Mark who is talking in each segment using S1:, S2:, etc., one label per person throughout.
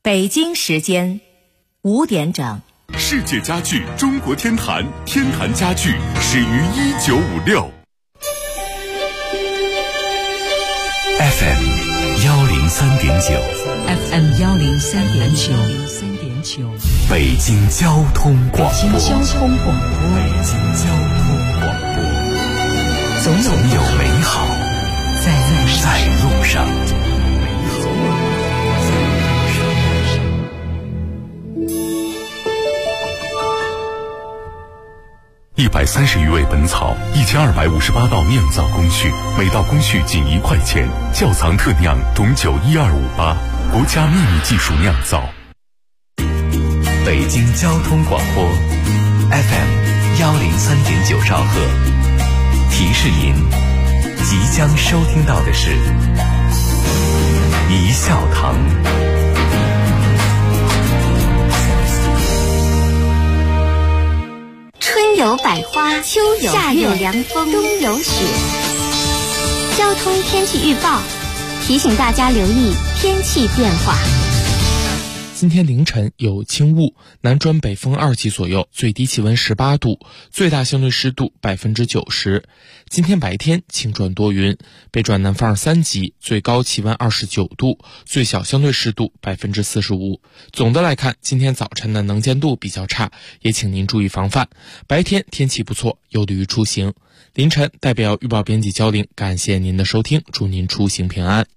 S1: 北京时间5点整。
S2: 世界家具中国天坛，天坛家具始于1956。FM 103.9
S1: FM 103.9，
S2: 北京交通广播。总有美好在路上。130余味本草，1258道酿造工序，每道工序仅1块钱。窖藏特酿董酒12588，国家秘密技术酿造。北京交通广播 FM 103.9兆赫，提示您即将收听到的是一笑堂。
S3: 春有百花，秋有夏有凉风，冬有雪。交通天气预报提醒大家留意天气变化。
S4: 今天凌晨有轻雾，南转北风2级左右，最低气温18度，最大相对湿度90%。今天白天晴转多云，北转南风3级，最高气温29度，最小相对湿度45%。总的来看，今天早晨的能见度比较差，也请您注意防范。白天天气不错，有利于出行。凌晨代表预报编辑焦玲，感谢您的收听，祝您出行平安。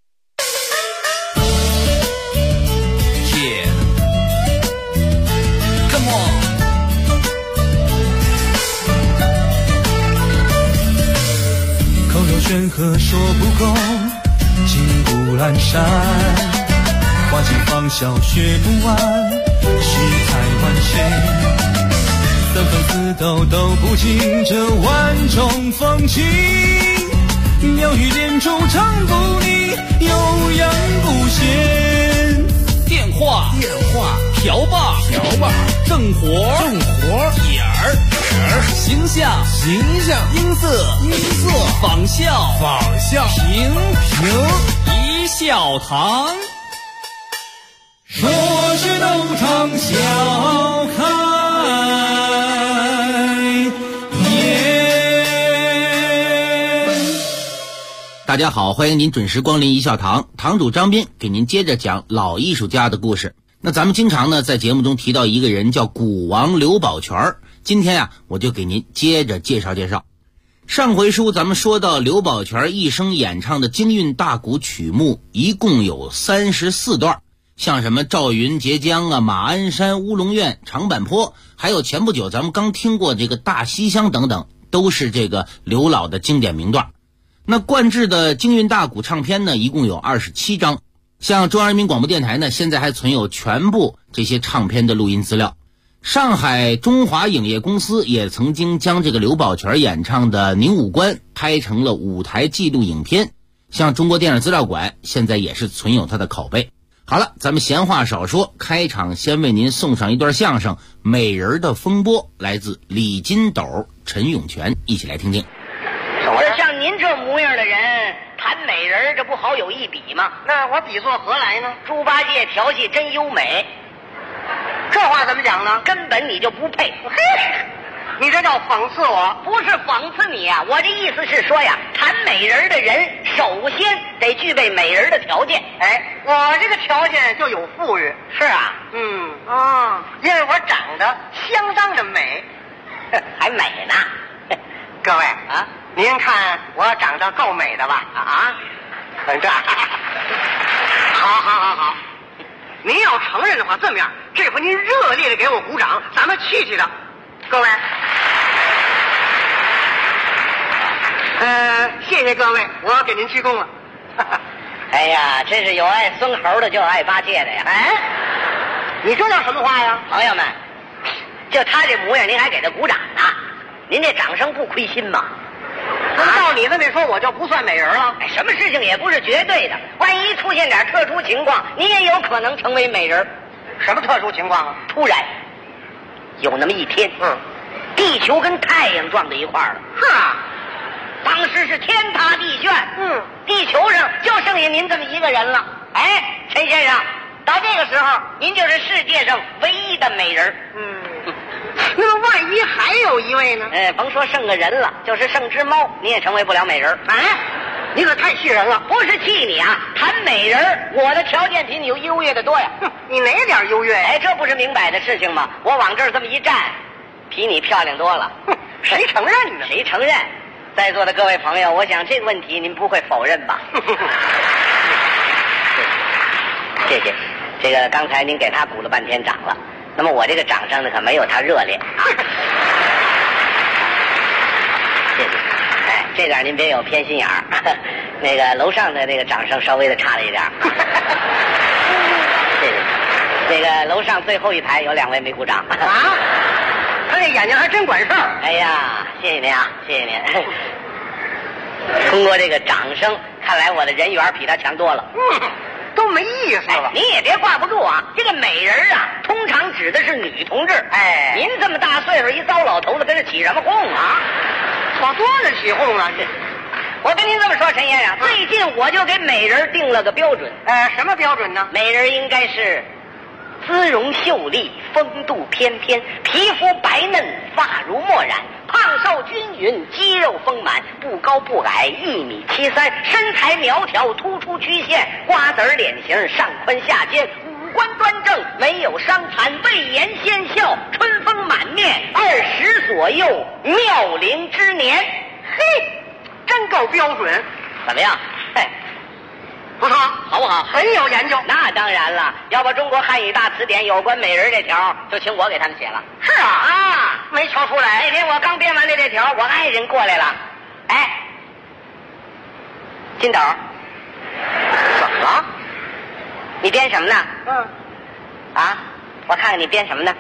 S5: 劝和说不够，心不阑珊，花尽芳笑学不完，世态万千，三分四斗都不尽这万种风情，妙语连珠唱不腻，悠扬不闲。
S6: 电话瓢把正活点儿形象音色仿效平一笑堂，
S5: 说是斗场笑开颜。
S6: 大家好，欢迎您准时光临一笑堂，堂主张斌给您接着讲老艺术家的故事。那咱们经常呢在节目中提到一个人叫鼓王刘宝全，今天我就给您接着介绍介绍。上回书咱们说到刘宝全一生演唱的京韵大鼓曲目一共有34段，像什么赵云截江马鞍山、乌龙院、长坂坡，还有前不久咱们刚听过这个大西厢等等，都是这个刘老的经典名段。那冠制的京韵大鼓唱片呢一共有27张，像中央人民广播电台呢现在还存有全部这些唱片的录音资料。上海中华影业公司也曾经将这个刘宝全演唱的《宁武关》拍成了舞台记录影片，像中国电影资料馆现在也是存有它的拷贝。好了，咱们闲话少说，开场先为您送上一段相声《美人的风波》，来自李金斗、陈永泉，一起来听听。
S7: 这像您这模样的人弹美人，这不好有一比吗？那我比作何来呢？猪八戒调戏真优美，这话怎么讲呢？根本你就不配。你这叫讽刺我？不是讽刺你啊，我这意思是说呀，弹美人的人首先得具备美人的条件。我这个条件就有富裕。是啊，因为我长得相当的美，还美呢。各位啊，您看我长得够美的吧？这好，您要承认的话，这么样，这回您热烈的给我鼓掌，咱们气气的。各位，谢谢各位，我给您鞠躬了。哎呀，真是有爱孙猴的就有爱八戒的呀！你这叫什么话呀？朋友们，就他这模样，您还给他鼓掌呢？您这掌声不亏心吗？照你这么说，我就不算美人了。什么事情也不是绝对的，万一出现点特殊情况，您也有可能成为美人。什么特殊情况啊？突然有那么一天，地球跟太阳撞在一块儿了。是啊，当时是天塌地陷。地球上就剩下您这么一个人了。陈先生， 到这个时候，您就是世界上唯一的美人。
S8: 那么万一还有一位呢？
S7: 甭说剩个人了，就是剩只猫，你也成为不了美人。
S8: 你可太气人了！
S7: 不是气你啊，谈美人，我的条件比你优越的多呀。
S8: 你哪点优越呀？
S7: 这不是明摆的事情吗？我往这儿这么一站，比你漂亮多了。
S8: 谁承认呢？
S7: 谁承认？在座的各位朋友，我想这个问题您不会否认吧？谢谢。这个刚才您给他鼓了半天掌了，那么我这个掌声呢，可没有他热烈啊。谢谢。这点您别有偏心眼儿。那个楼上的那个掌声稍微的差了一点。谢谢。这个楼上最后一排有2位没鼓掌。
S8: 他这眼睛还真管事儿。
S7: 哎呀，谢谢您啊，谢谢您。通过这个掌声，看来我的人缘比他强多了。
S8: 都没意思了。
S7: 您也别挂不住啊，这个美人啊，通常指的是女同志。您这么大岁数一糟老头子，跟着起什么哄啊？
S8: 往多了起哄啊！
S7: 我跟您这么说，陈先生，最近我就给美人定了个标准。
S8: 什么标准呢？
S7: 美人应该是姿容秀丽，风度翩翩，皮肤白嫩，发如墨染，胖瘦均匀，肌肉丰满，不高不矮，1.73米，身材苗条，突出曲线，瓜子脸型，上宽下尖，五官端正，没有伤残，未颜先笑，春风满面，20左右，妙龄之年。
S8: 嘿，真够标准。
S7: 怎么样？
S8: 不错，
S7: 好不好？
S8: 很有研究。
S7: 那当然了，要把中国汉语大词典有关美人这条，就请我给他们写了。
S8: 是啊，没瞧出来。
S7: 那天我刚编完这条，我爱人过来了。金斗，怎么了？你编什么呢？我看看你编什么呢？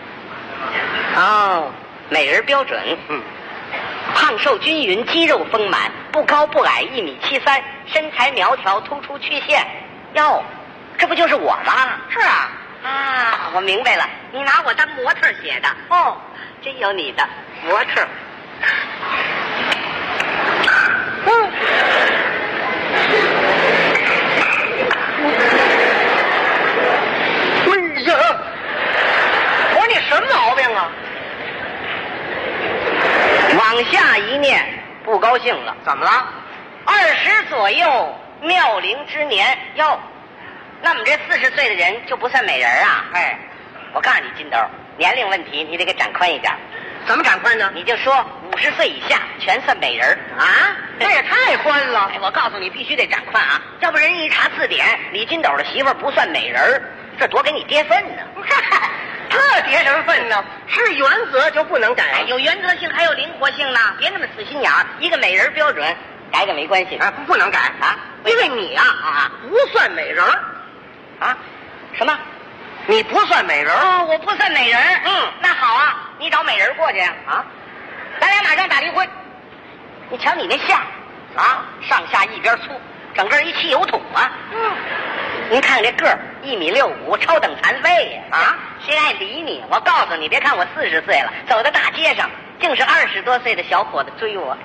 S7: 美人标准。胖瘦均匀，肌肉丰满，不高不矮，1.73米，身材苗条，突出曲线。哟，这不就是我吗？
S8: 是啊。
S7: 我明白了，你拿我当模特写的。真有你的模特。
S8: 我说你什么毛病啊？
S7: 往下一念，不高兴了。
S8: 怎么了
S7: ？20左右，妙龄之年。哟，那我们这40岁的人就不算美人啊？我告诉你，金斗，年龄问题你得给展宽一点。
S8: 怎么展宽呢？
S7: 你就说50岁以下全算美人啊？
S8: 这也太宽了。
S7: 我告诉你，必须得展宽啊，要不人一查字典，李金斗的媳妇儿不算美人，这多给你跌份呢。
S8: 这跌什么份呢？是原则就不能改。
S7: 有原则性还有灵活性呢，别那么死心眼儿。一个美人标准，改没关系
S8: 不能改啊，因为你不算美人
S7: 什么？
S8: 你不算美人
S7: 我不算美人。那好啊，你找美人过去咱俩马上打离婚。你瞧你那相上下一边粗，整个一汽油桶啊。您看这个儿1.65米，超等残废呀！谁爱理你？我告诉你，别看我40岁了，走到大街上，竟是20多岁的小伙子追我。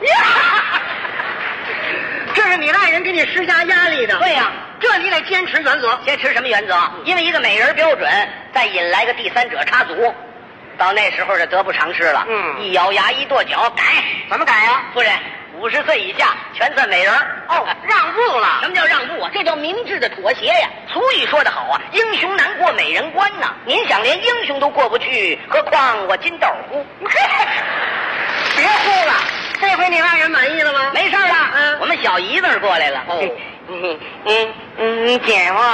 S8: 这是你爱人给你施加压力的。
S7: 对呀，
S8: 这你得坚持原则。
S7: 坚持什么原则？因为一个美人标准，再引来个第三者插足，到那时候就得不偿失了。一咬牙一跺脚，改。
S8: 怎么改呀？
S7: 夫人，50岁以下全算美人。
S8: 让步了。
S7: 什么叫让步啊？这叫明智的妥协呀。俗语说得好啊，英雄难过美人关呐。您想连英雄都过不去，何况我金斗乎？
S8: 别哭了，这回你爱人满意了吗？
S7: 没事了。我们小姨子过来了。姐夫，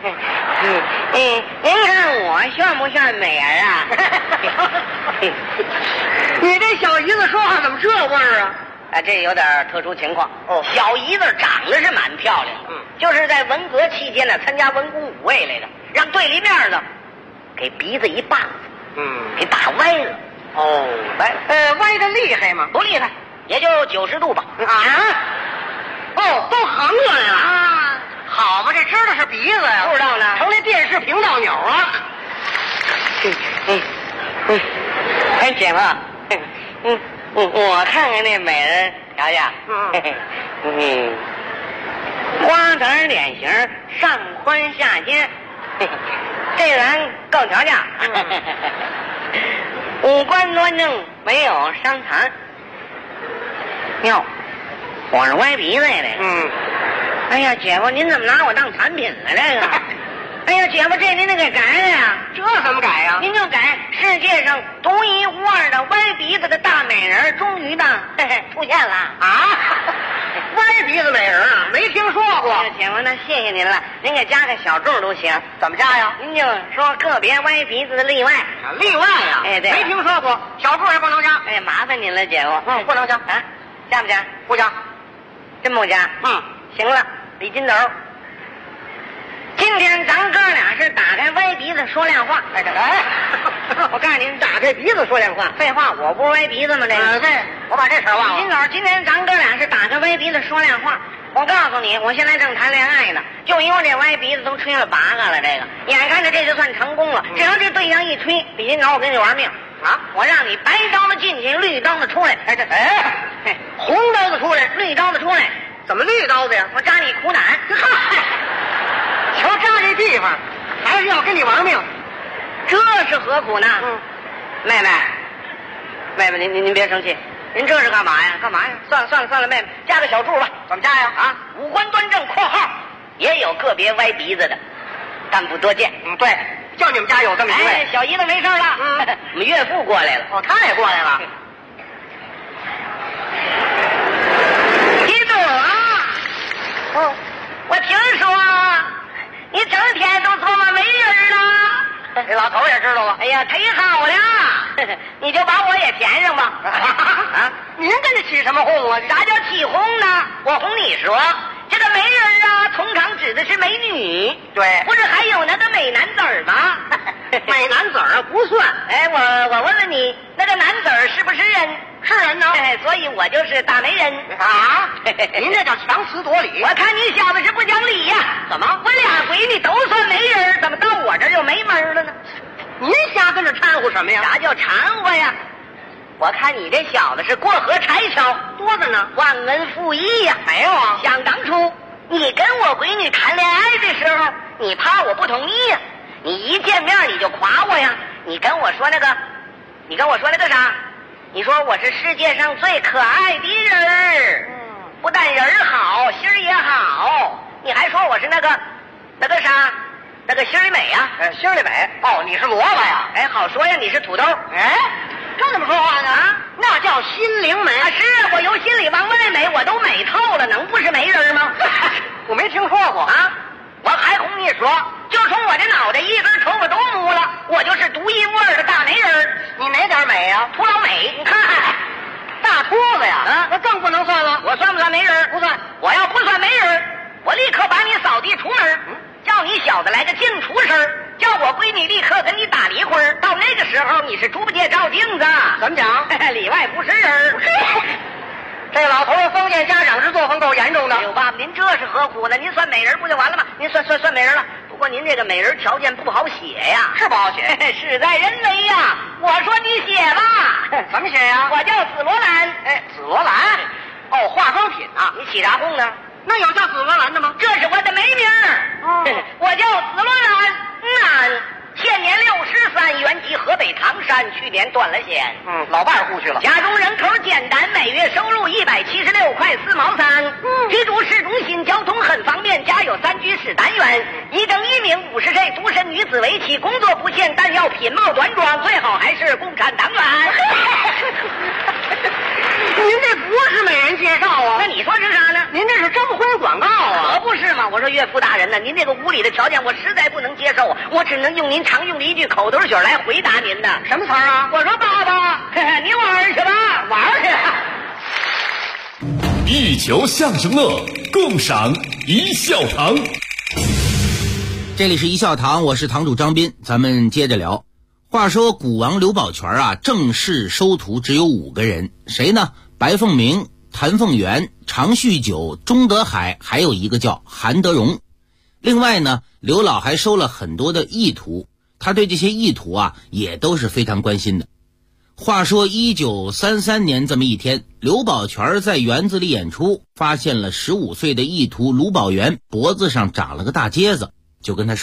S7: 您看我算不算美人啊？
S8: 你这小姨子说话怎么这味儿啊？
S7: 这有点特殊情况。小姨子长得是蛮漂亮的，就是在文革期间呢，参加文工五位来的，让对立面呢给鼻子一棒子，给打歪了。
S8: 歪的厉害吗？
S7: 不厉害，也就90度吧。
S8: 都横过来了好吧，这知道是鼻子呀？
S7: 不知道呢，
S8: 成那电视频道钮啊。
S7: 姐夫，我看看那美人，瞧瞧，瓜子脸型，上宽下尖， 这人够条件，五官端正，没有伤残。哟，我是歪鼻子呀，这个。哎呀，姐夫，您怎么拿我当产品了？这个。哎呀，姐夫，这您得给改了呀！
S8: 这怎么改呀？
S7: 您就改世界上独一无二的歪鼻子的大美人，终于呢出现了
S8: 啊！歪鼻子美人啊，没听说过。
S7: 姐夫，那谢谢您了，您给加个小注都行。
S8: 怎么加呀？
S7: 您就说个别歪鼻子的例外。
S8: 例外呀？
S7: 哎，对，
S8: 没听说过，小注也不能加。
S7: 哎，麻烦您了，姐夫。
S8: 不能加
S7: 啊？加不加？
S8: 不加。
S7: 真不加？行了，李金斗。今天咱哥俩是打开歪鼻子说亮话。我告诉您，
S8: 打开鼻子说亮话。
S7: 废话，我不是歪鼻子吗？这个，
S8: 对，我把这事儿忘了。
S7: 金斗，今天咱哥俩是打开歪鼻子说亮话。我告诉你，我现在正谈恋爱呢，就因为这歪鼻子都吹了8个了。这个，眼看着这就算成功了，只要这对象一吹，李金斗，我跟你玩命啊！我让你白刀子进去，绿刀子出来。
S8: 红刀子出来，
S7: 绿刀子出来。
S8: 怎么绿刀子呀？
S7: 我扎你苦胆。
S8: 瞧扎这地方，还是要跟你玩命，
S7: 这是何苦呢？妹妹，您别生气，您这是干嘛呀？干嘛呀？算了，妹妹，加个小注吧。
S8: 怎么加呀？
S7: 啊，五官端正（括号）也有个别歪鼻子的，但不多见。
S8: 对，就你们家有这么一位。
S7: 小姨子没事了。我们岳父过来了。
S8: 他也过来了。
S7: 一朵啊！我听说你整天都琢磨媒人了。
S8: 这老头也知道了。
S7: 哎呀，忒好了，你就把我也填上吧。
S8: 您跟着起什么哄啊？
S7: 啥叫起哄呢？我哄你说，这个媒人啊，通常指的是美女。
S8: 对，
S7: 不是还有那个美男子吗？
S8: 美男子啊不算。
S7: 哎，我问问你，那个男子是不是人？
S8: 是人呢。
S7: 所以我就是大媒人
S8: 啊！您这叫强词夺理。
S7: 我看你小子是不讲理呀！
S8: 怎么？
S7: 我俩闺女都算媒人，怎么到我这儿就没门了呢？
S8: 您瞎跟着掺和什么呀？
S7: 啥叫掺和呀？我看你这小子是过河拆桥，
S8: 多着呢，
S7: 忘恩负义呀！
S8: 没有啊，
S7: 想当初你跟我闺女谈恋爱的时候，你怕我不同意呀？你一见面你就夸我呀？你跟我说那个啥？你说我是世界上最可爱的人儿，不但人儿好，心儿也好。你还说我是那个啥，那个心里美呀？
S8: 心里美。哦，你是萝卜呀？
S7: 哎，好说呀，你是土豆。
S8: 哎，这怎么说话呢？啊，那叫心灵美。
S7: 啊，是我由心里往外美，我都美透了，能不是媒人吗？
S8: 我没听说过
S7: 啊。我还哄你说，就冲我这脑袋一根头发都木了，我就是独一无二的大媒人。
S8: 你哪点美啊？
S7: 秃老美，你看
S8: 大秃子呀？
S7: 啊，
S8: 那更不能算了。
S7: 我算不算媒人？
S8: 不算。
S7: 我要不算媒人，我立刻把你扫地出门，叫你小子来个净出声，叫我闺女立刻跟你打离婚。到那个时候，你是猪八戒照镜子。
S8: 怎么讲？
S7: 里外不是人。
S8: 这老头儿封建家长制作风够严重的。
S7: 哎呦，爸爸，您这是何苦呢？您算美人不就完了吗？您算美人了。不过您这个美人条件不好写呀。
S8: 是不好写，
S7: 事在人为呀。我说你写吧。
S8: 怎么写呀？
S7: 我叫紫罗兰。
S8: 哎，紫罗兰。哦，化妆品啊。
S7: 你起啥哄呢？
S8: 那有叫紫罗兰的吗？
S7: 这是我的媒名。我叫紫罗兰。现年63，原籍河北唐山，去年断了线。
S8: 老伴儿故去了。
S7: 家中人口简单，每月收入176块4毛3。居住市中心，交通很方便，家有3居室单元，一正一名，50岁独身女子为妻，工作不限，但要品貌端庄，最好还是共产党员。
S8: 您这不是美人介绍啊？
S7: 那你说是啥呢？
S8: 您这是征婚广告啊？
S7: 可不是嘛！我说岳父大人呢，您这个无理的条件我实在不能接受，我只能用您常用的一句口头语来回答您的。
S8: 什么词儿啊？
S7: 我说爸爸，你玩去吧，玩去。
S2: 一球相声乐，共赏一笑堂。
S6: 这里是一笑堂，我是堂主张斌，咱们接着聊。话说古王刘宝全啊，正式收徒只有5个人，谁呢？白凤鸣、谭凤元、常续久、钟德海，还有一个叫韩德荣。另外呢，刘老还收了很多的义徒，他对这些义徒啊也都是非常关心的。话说1933年这么一天，刘宝全在园子里演出，发现了15岁的义徒卢宝元脖子上长了个大疖子，就跟他说：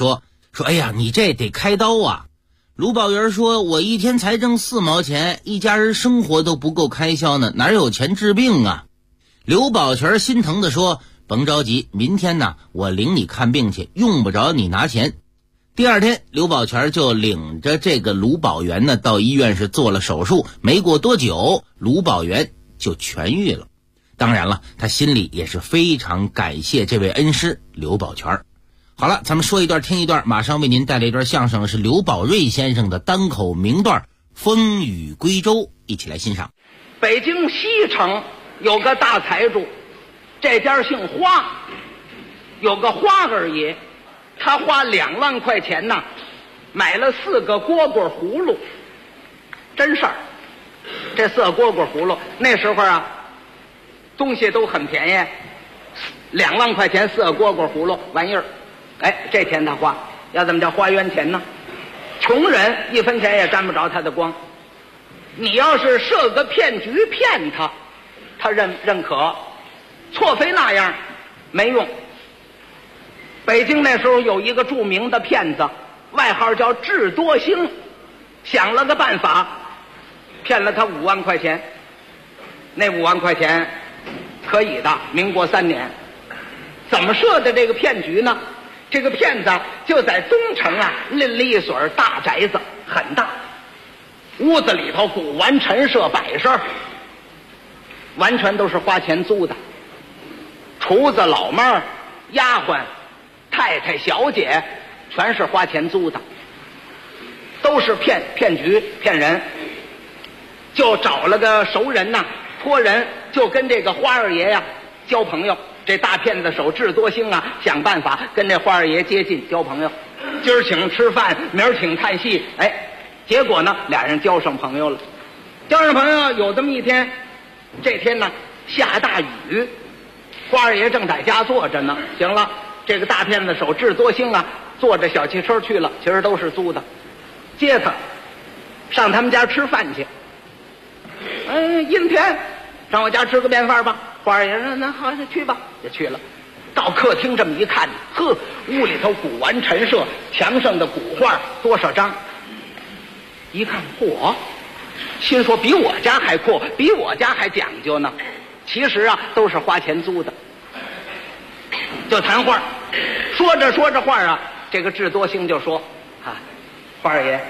S6: 说哎呀，你这得开刀啊。卢宝元说，我一天才挣4毛钱，一家人生活都不够开销呢，哪有钱治病啊？刘宝全心疼地说，甭着急，明天呢我领你看病去，用不着你拿钱。第二天，刘宝全就领着这个卢宝元呢到医院是做了手术，没过多久，卢宝元就痊愈了。当然了，他心里也是非常感谢这位恩师刘宝全。好了，咱们说一段听一段，马上为您带来一段相声，是刘宝瑞先生的单口名段《风雨归舟》，一起来欣赏。
S9: 北京西城有个大财主，这家姓花，有个花二爷，他花2万块钱呢，买了4个蝈蝈葫芦。真事儿，这4个蝈蝈葫芦那时候啊，东西都很便宜，2万块钱4个蝈蝈葫芦玩意儿。哎，这钱他花，要怎么叫花冤钱呢？穷人1分钱也沾不着他的光。你要是设个骗局骗他，他认可，错非那样没用。北京那时候有一个著名的骗子，外号叫智多星，想了个办法，骗了他5万块钱。那5万块钱可以的，民国3年。怎么设的这个骗局呢？这个骗子就在东城啊拎了一所大宅子，很大，屋子里头古玩陈设摆设，完全都是花钱租的。厨子、老妹儿、丫鬟、太太、小姐，全是花钱租的，都是骗局骗人。就找了个熟人呐，托人就跟这个花二爷呀交朋友。这大骗子手智多星啊，想办法跟这花二爷接近交朋友，今儿请吃饭，明儿请看戏，哎，结果呢俩人交上朋友了。交上朋友有这么一天，这天呢下大雨，花二爷正在家坐着呢。行了，这个大骗子手智多星啊，坐着小汽车去了，其实都是租的，接他上他们家吃饭去。阴天，上我家吃个便饭吧。花二爷说那好，去吧，就去了。到客厅这么一看，呵，屋里头古玩陈设，墙上的古画多少张，一看嚯，心说比我家还阔，比我家还讲究呢。其实啊都是花钱租的。就谈话，说着话啊，这个智多星就说啊，花二爷，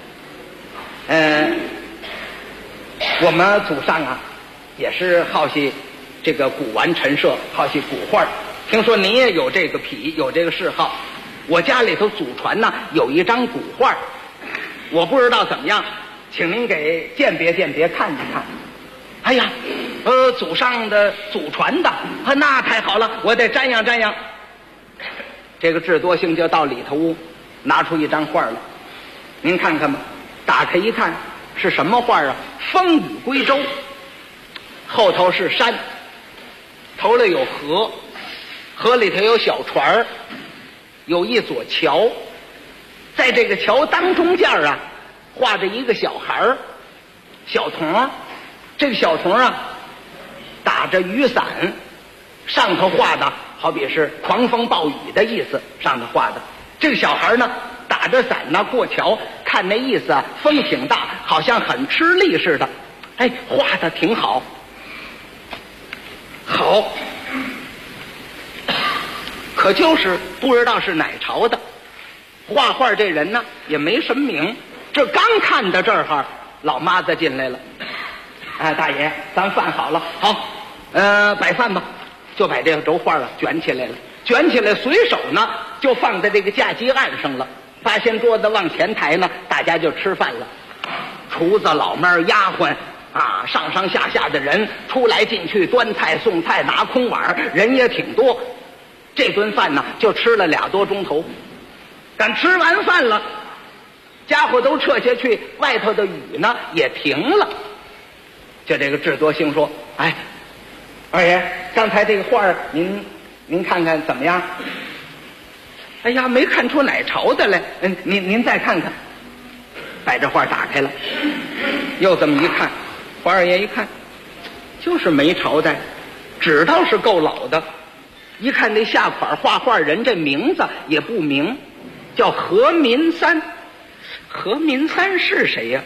S9: 我们祖上啊也是好奇这个古玩陈设，好奇古画，听说您也有这个癖，有这个嗜好。我家里头祖传呢有一张古画，我不知道怎么样，请您给鉴别看一看。哎呀，祖上的祖传的，那太好了，我得瞻仰瞻仰。这个智多星就到里头屋拿出一张画来，您看看吧。打开一看是什么画啊？风雨归舟，后头是山，头里有河，河里头有小船，有一座桥，在这个桥当中间啊画着一个小孩小童。这个小童啊打着雨伞，上头画的好比是狂风暴雨的意思，上头画的。这个小孩呢打着伞呢过桥，看那意思啊，风挺大，好像很吃力似的。哎，画的挺好，好，可就是不知道是哪朝的。画画这人呢也没什么名，这刚看到这儿，老妈子进来了。哎，大爷，咱饭好了，好，摆饭吧，就把这个轴画卷起来了，卷起来随手呢就放在这个架基案上了。八仙桌子往前抬呢，大家就吃饭了。厨子、老妹儿、丫鬟啊，上上下下的人出来进去，端菜送菜，拿空碗，人也挺多。这顿饭呢就吃了2多钟头。赶吃完饭了，家伙都撤下去，外头的雨呢也停了。就这个智多星说，哎，二爷，刚才这个画您看看怎么样？哎呀，没看出哪朝的来。您再看看。把这画打开了，又这么一看，花二爷一看就是没朝代，知道是够老的。一看那下款画画人这名字也不明， 叫何民三。何民三是谁呀？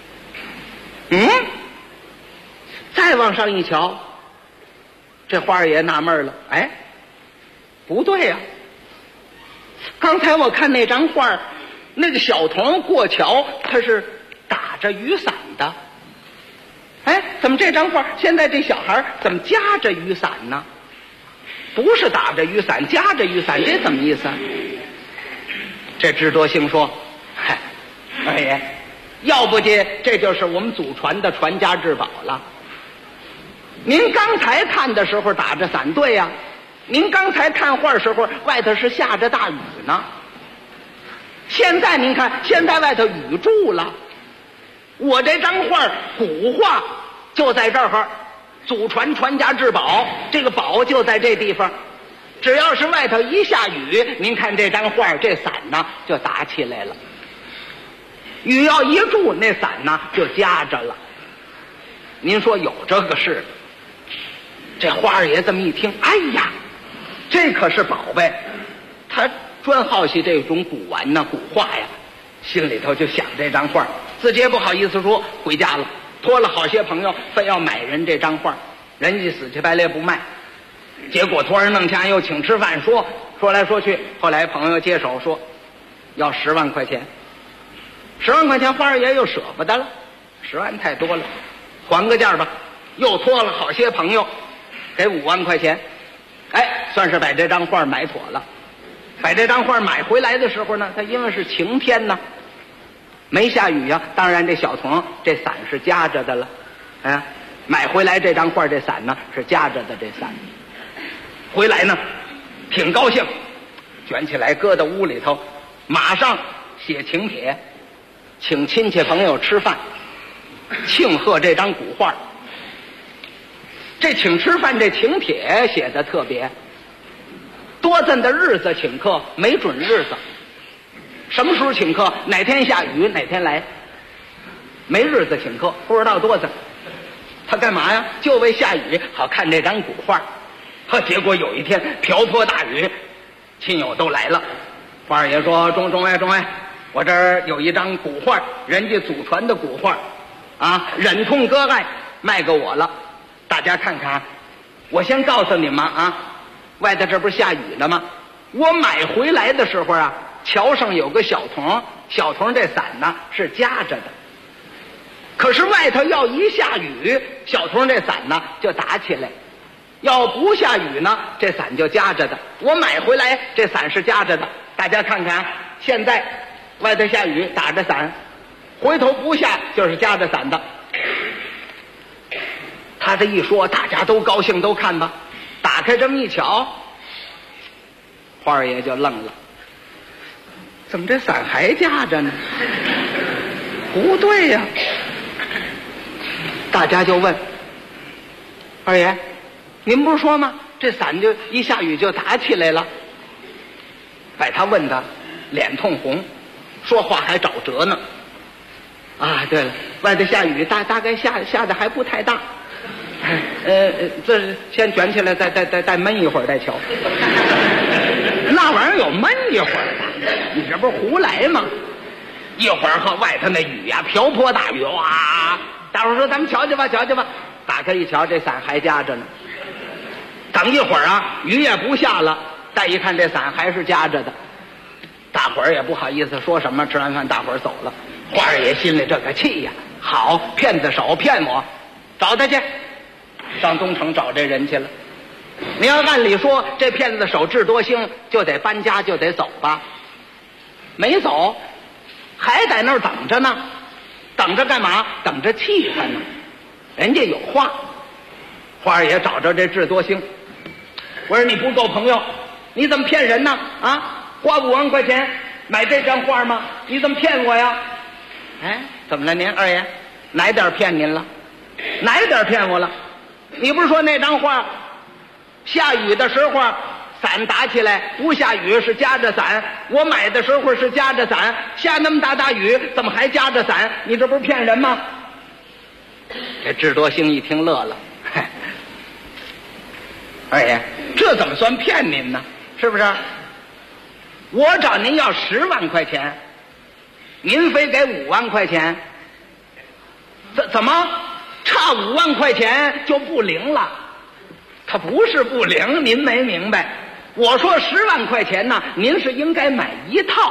S9: 再往上一瞧，这花儿爷纳闷了，哎，不对呀，刚才我看那张画，那个小童过桥，他是打着雨伞的。哎，怎么这张画现在这小孩怎么夹着雨伞呢？不是打着雨伞，夹着雨伞，这怎么意思啊？这智多星说：“嗨，二爷，要不这就是我们祖传的传家之宝了。您刚才看的时候打着伞，对呀，您刚才看画时候外头是下着大雨呢。现在您看，现在外头雨住了。我这张画古画就在这儿，祖传传家之宝，这个宝就在这地方。只要是外头一下雨，您看这张画，这伞呢就打起来了。雨要一住，那伞呢就夹着了。您说有这个事？这花儿爷这么一听，哎呀，这可是宝贝，他专好奇这种古玩呢、古画呀，心里头就想这张画，自己也不好意思说，回家了，托了好些朋友，非要买人这张画，人家死乞白赖不卖，结果托人弄钱又请吃饭，说来说去，后来朋友接手说要10万块钱，10万块钱花儿爷又舍不得了，10万太多了，还个价吧，又托了好些朋友，给5万块钱，哎，算是把这张画买妥了。把这张画买回来的时候呢，他因为是晴天呢，没下雨呀，当然这小童这伞是夹着的了，哎，买回来这张画这伞呢是夹着的，这伞回来呢挺高兴，卷起来搁到屋里头，马上写请帖，请亲戚朋友吃饭，庆贺这张古画。这请吃饭这请帖写的特别，多咱的日子请客，没准日子，什么时候请客，哪天下雨哪天来，没日子请客，不知道多咱。他干嘛呀？就为下雨好看这张古画。结果有一天瓢泼大雨，亲友都来了，花儿爷说：中尉，我这儿有一张古画，人家祖传的古画啊，忍痛割爱卖给我了，大家看看。我先告诉你们啊，外头这不是下雨了吗？我买回来的时候啊，桥上有个小童，小童这伞呢是夹着的，可是外头要一下雨，小童这伞呢就打起来，要不下雨呢，这伞就夹着的。我买回来这伞是夹着的，大家看看，现在外头下雨打着伞，回头不下就是夹着伞的。他这一说，大家都高兴，都看吧。打开这么一瞧，花儿爷就愣了，怎么这伞还夹着呢？不对呀！大家就问二爷，您不是说吗？这伞就一下雨就打起来了。把他问的脸通红，说话还找辙呢。啊，对了，外头下雨，大概下的还不太大。这先卷起来，再闷一会儿再瞧。那玩意儿有闷一会儿的，你这不是胡来吗？一会儿和外头那雨呀，瓢泼大雨，哇！大伙儿说咱们瞧瞧吧，瞧瞧吧。打开一瞧，这伞还夹着呢。等一会儿啊，雨也不下了，再一看这伞还是夹着的。大伙儿也不好意思说什么，吃完饭大伙儿走了。花儿爷心里这个气呀，好骗子手骗我，找他去。上东城找这人去了。你要按理说这骗子手智多星就得搬家，就得走吧，没走，还在那儿等着呢。等着干嘛？等着气他呢。人家有话。花儿爷找着这智多星，我说你不够朋友，你怎么骗人呢？啊，花5万块钱买这张画吗？你怎么骗我呀？哎，怎么了您二爷？哪点骗您了？哪点骗我了？你不是说那张画下雨的时候伞打起来，不下雨是夹着伞，我买的时候是夹着伞，下那么大雨怎么还夹着伞？你这不是骗人吗？这智多星一听乐了，二爷，这怎么算骗您呢？是不是？ 我找您要10万块钱，您非给5万块钱，怎么差5万块钱就不灵了？它不是不灵，您没明白。我说10万块钱呢，您是应该买一套。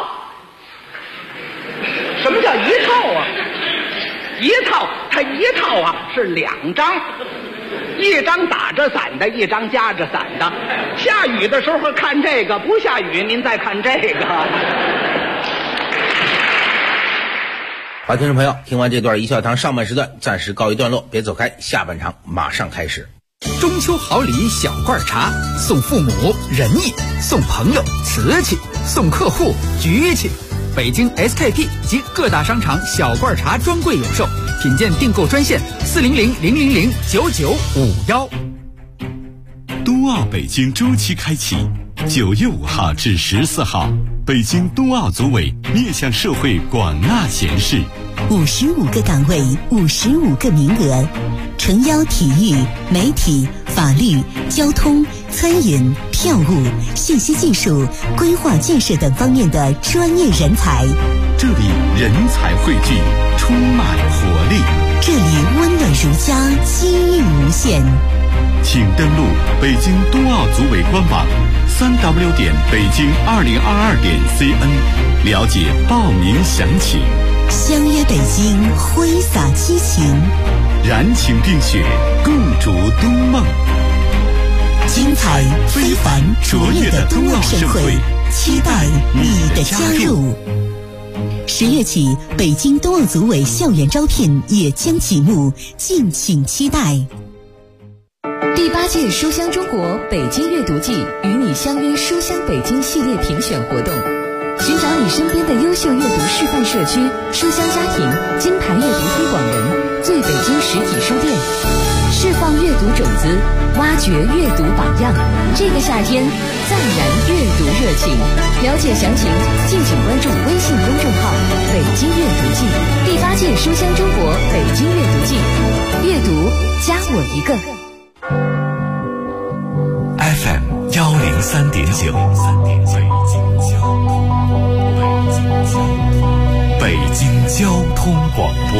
S9: 什么叫一套啊？一套，它一套啊是2张，一张打着伞的，一张夹着伞的。下雨的时候看这个，不下雨您再看这个。
S6: 好，听众朋友，听完这段一笑堂上半时段暂时告一段落，别走开，下半场马上开始。
S10: 中秋好礼小罐茶，送父母仁义，送朋友瓷器，送客户局气。北京 SKP 及各大商场小罐茶专柜有售，品鉴订购专线400-000-9951。
S2: 冬奥北京周期开启，9月5号至14号，北京冬奥组委面向社会广纳贤士
S11: ，55个岗位，55个名额，诚邀体育、媒体、法律、交通、餐饮、票务、信息技术、规划建设等方面的专业人才。
S2: 这里人才汇聚，充满活力。
S11: 这里温暖如家，机遇无限。
S2: 请登录北京冬奥组委官网3w.北京2022.cn， 了解报名详情。
S11: 相约北京，挥洒激情，
S2: 燃情并雪，共筑冬梦。
S11: 精彩非凡卓越的冬奥盛会，期待你的加入。10月起，北京冬奥组委校园招聘也将启幕，敬请期待。
S1: 第8届书香中国北京阅读季与你相约书香北京系列评选活动，寻找你身边的优秀阅读示范社区、书香家庭、金牌阅读推广人、最北京实体书店，释放阅读种子，挖掘阅读榜样。这个夏天，暂燃阅读热情。了解详情，敬请关注微信公众号“北京阅读季”。第8届书香中国北京阅读季，阅读加我一个。
S2: FM 103.9，北京交通广播，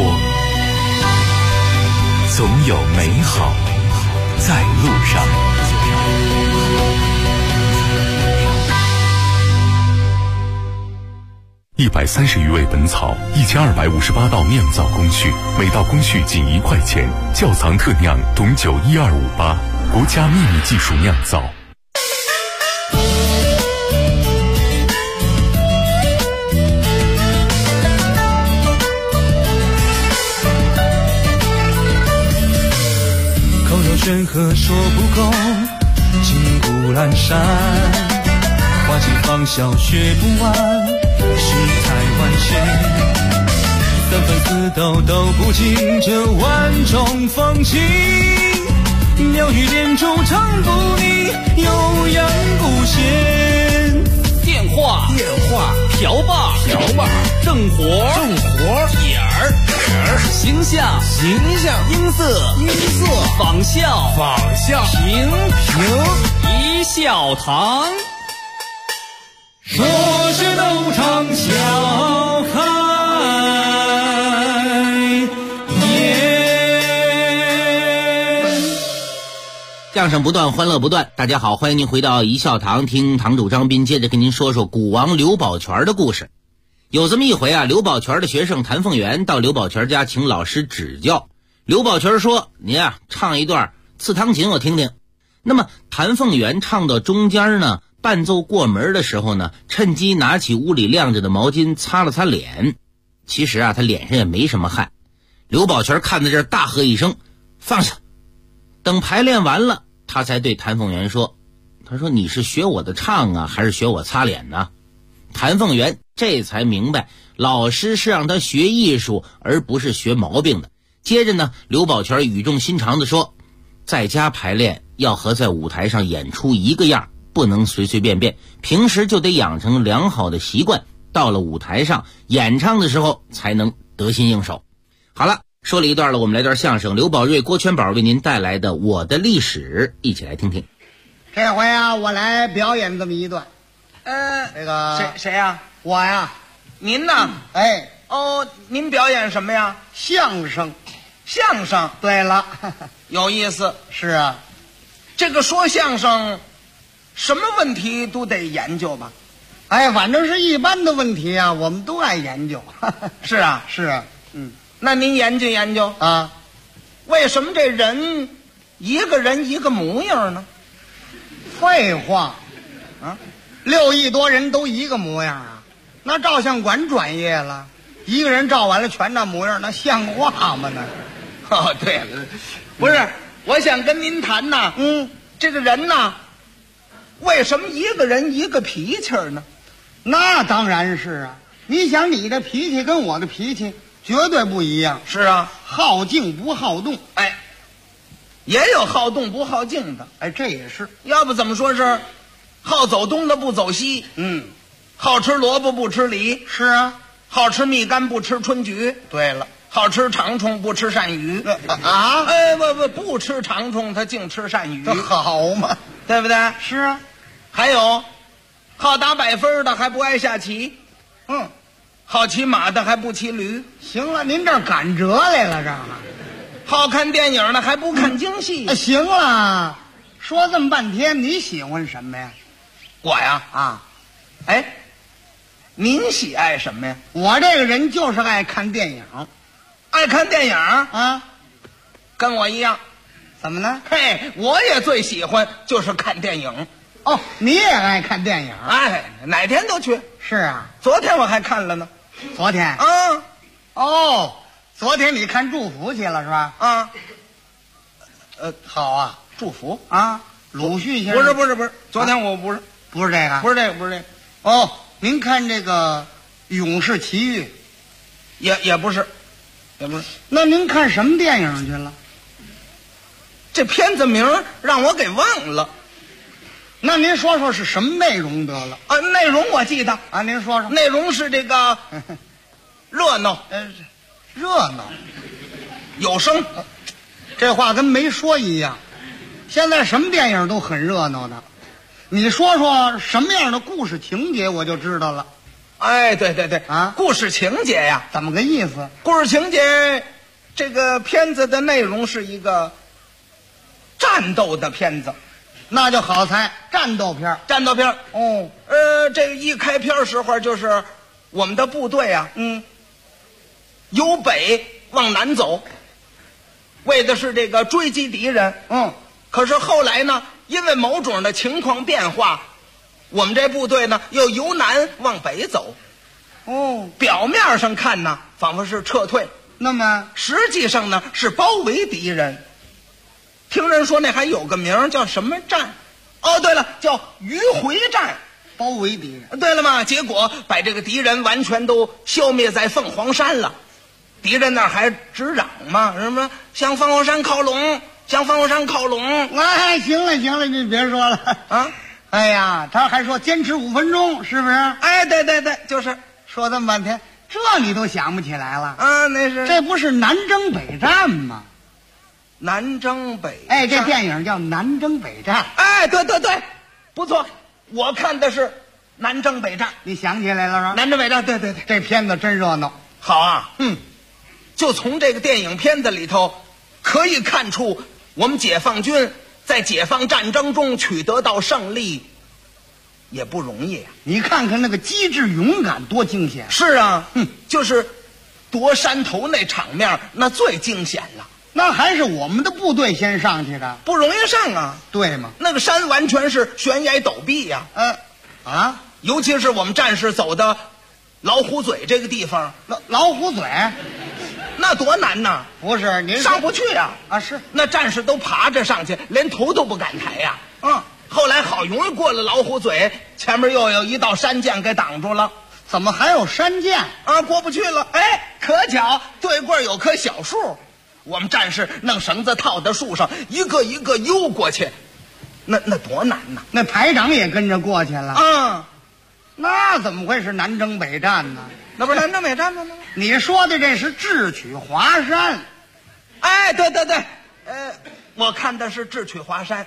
S2: 总有美好在路上。130余味本草，1258道酿造工序，每道工序仅1块钱，窖藏特酿董酒12588，国家秘密技术酿造。
S5: 口若悬河说不够，金谷阑珊，花尽芳笑学不完，世态万千，三分四斗都不尽这万种风情，妙语连珠唱不腻，悠扬不闲。
S10: 电话瓢把正活点儿形象音色仿效平一笑堂。
S5: 说是斗场笑开颜。
S6: 相声不断，欢乐不断。大家好，欢迎您回到一笑堂，听堂主张斌接着跟您说说古王刘宝全的故事。有这么一回啊，刘宝全的学生谭凤元到刘宝全家请老师指教。刘宝全说：“您啊，唱一段刺汤琴我听听。”那么谭凤元唱到中间呢，伴奏过门的时候呢，趁机拿起屋里晾着的毛巾擦了擦脸。其实啊，他脸上也没什么汗。刘宝全看到这儿大喝一声：“放下！”等排练完了，他才对谭凤元说：“他说你是学我的唱啊，还是学我擦脸呢？”谭凤元这才明白，老师是让他学艺术，而不是学毛病的。接着呢，刘宝全语重心长地说：“在家排练要和在舞台上演出一个样，不能随随便便，平时就得养成良好的习惯，到了舞台上演唱的时候才能得心应手。”好了，说了一段了，我们来段相声，刘宝瑞、郭全宝为您带来的《我的历史》，一起来听听。
S8: 这回啊，我来表演这么一段。 这个
S9: 谁呀？
S8: 我呀，
S9: 您呢？
S8: 哎，
S9: 哦，您表演什么呀？
S8: 相声。
S9: 相声。
S8: 对了，
S9: 有意思。
S8: 是啊，
S9: 这个说相声，什么问题都得研究吧？
S8: 哎，反正是一般的问题啊，我们都爱研究。
S9: 是啊，
S8: 是啊，
S9: 那您研究研究
S8: 啊，
S9: 为什么这人一个人一个模样呢？
S8: 废话，啊，6亿多人都一个模样啊，那照相馆专业了，一个人照完了全那模样，那像话吗？那
S9: 哦，对了，不是，我想跟您谈呐，这个人呐，为什么一个人一个脾气呢？
S8: 那当然是啊，你想你的脾气跟我的脾气绝对不一样。
S9: 是啊，
S8: 好静不好动，
S9: 哎，也有好动不好静的，
S8: 哎，这也是。
S9: 要不怎么说是好走东的不走西？好吃萝卜不吃梨。
S8: 是啊，
S9: 好吃蜜柑不吃春菊。
S8: 对了，
S9: 好吃长虫不吃鳝鱼。
S8: 啊，
S9: 哎，不吃长虫，他净吃鳝鱼，
S8: 这好嘛，
S9: 对不对？
S8: 是啊，
S9: 还有好打100分的还不爱下棋，好骑马的还不骑驴。
S8: 行了，您这儿赶折来了，这
S9: 好看电影的还不看京戏。
S8: 行了，说这么半天，你喜欢什么呀？
S9: 我呀，
S8: 啊，
S9: 哎，您喜爱什么呀？
S8: 我这个人就是爱看电影。
S9: 爱看电影
S8: 啊？
S9: 跟我一样。
S8: 怎么呢？
S9: 嘿，我也最喜欢就是看电影。
S8: 哦，你也爱看电影？
S9: 哎，哪天都去。
S8: 是啊，
S9: 昨天我还看了呢。
S8: 昨天？
S9: 啊。
S8: 哦，昨天你看祝福去了是吧？
S9: 啊。
S8: 好啊，
S9: 祝福
S8: 啊，鲁迅先生。
S9: 不是，昨天我不是
S8: 这个，
S9: 不是这个。
S8: 哦，您看这个《勇士奇遇》，
S9: 也不是。
S8: 那您看什么电影去了？
S9: 这片子名让我给忘了。
S8: 那您说说是什么内容得了？
S9: 啊，内容我记得
S8: 啊，您说说。
S9: 内容是这个热闹，
S8: 热闹，
S9: 有声。
S8: 这话跟没说一样。现在什么电影都很热闹的，你说说什么样的故事情节，我就知道了。
S9: 哎，对
S8: 啊，
S9: 故事情节呀，
S8: 怎么个意思？
S9: 故事情节，这个片子的内容是一个战斗的片子。
S8: 那就好猜，战斗片。
S9: 哦，这一开篇时候就是我们的部队啊，由北往南走，为的是这个追击敌人。可是后来呢，因为某种的情况变化，我们这部队呢又由南往北走。表面上看呢，仿佛是撤退，
S8: 那么
S9: 实际上呢是包围敌人。听人说那还有个名叫什么战？哦，对了，叫迂回战，
S8: 包围敌人。
S9: 对了嘛，结果把这个敌人完全都消灭在凤凰山了。敌人那儿还直嚷嘛，什么向凤凰山靠拢，向凤凰山靠拢。
S8: 哎，行了，你别说了
S9: 啊！
S8: 哎呀，他还说坚持5分钟，是不是？
S9: 哎，对，就是
S8: 说这么半天，这你都想不起来了
S9: 啊？那是
S8: 这不是南征北战吗？
S9: 南征北战，
S8: 哎，这电影叫《南征北战》。
S9: 哎，对，不错，我看的是南征北战。
S8: 你想起来了是吧？
S9: 南征北战，对，
S8: 这片子真热闹。
S9: 好啊，就从这个电影片子里头，可以看出我们解放军在解放战争中取得到胜利，也不容易啊。
S8: 你看看那个机智勇敢，多惊险！
S9: 是啊，就是夺山头那场面，那最惊险了。
S8: 那还是我们的部队先上去的，
S9: 不容易上啊。
S8: 对吗？
S9: 那个山完全是悬崖陡壁呀。尤其是我们战士走的老虎嘴这个地方，
S8: 老虎嘴，
S9: 那多难呐！
S8: 不是您
S9: 上不去呀。
S8: 是
S9: 那战士都爬着上去，连头都不敢抬呀。后来好容易过了老虎嘴，前面又有一道山涧给挡住了。
S8: 怎么还有山涧
S9: 啊？过不去了。哎，可巧对过有棵小树，我们战士弄绳子套在树上，一个一个悠过去，那多难呐！
S8: 那排长也跟着过去了
S9: 啊。
S8: 那怎么会是南征北战呢？
S9: 那不是南征北战吗？
S8: 你说的这是智取华山。
S9: 哎，对，我看的是智取华山。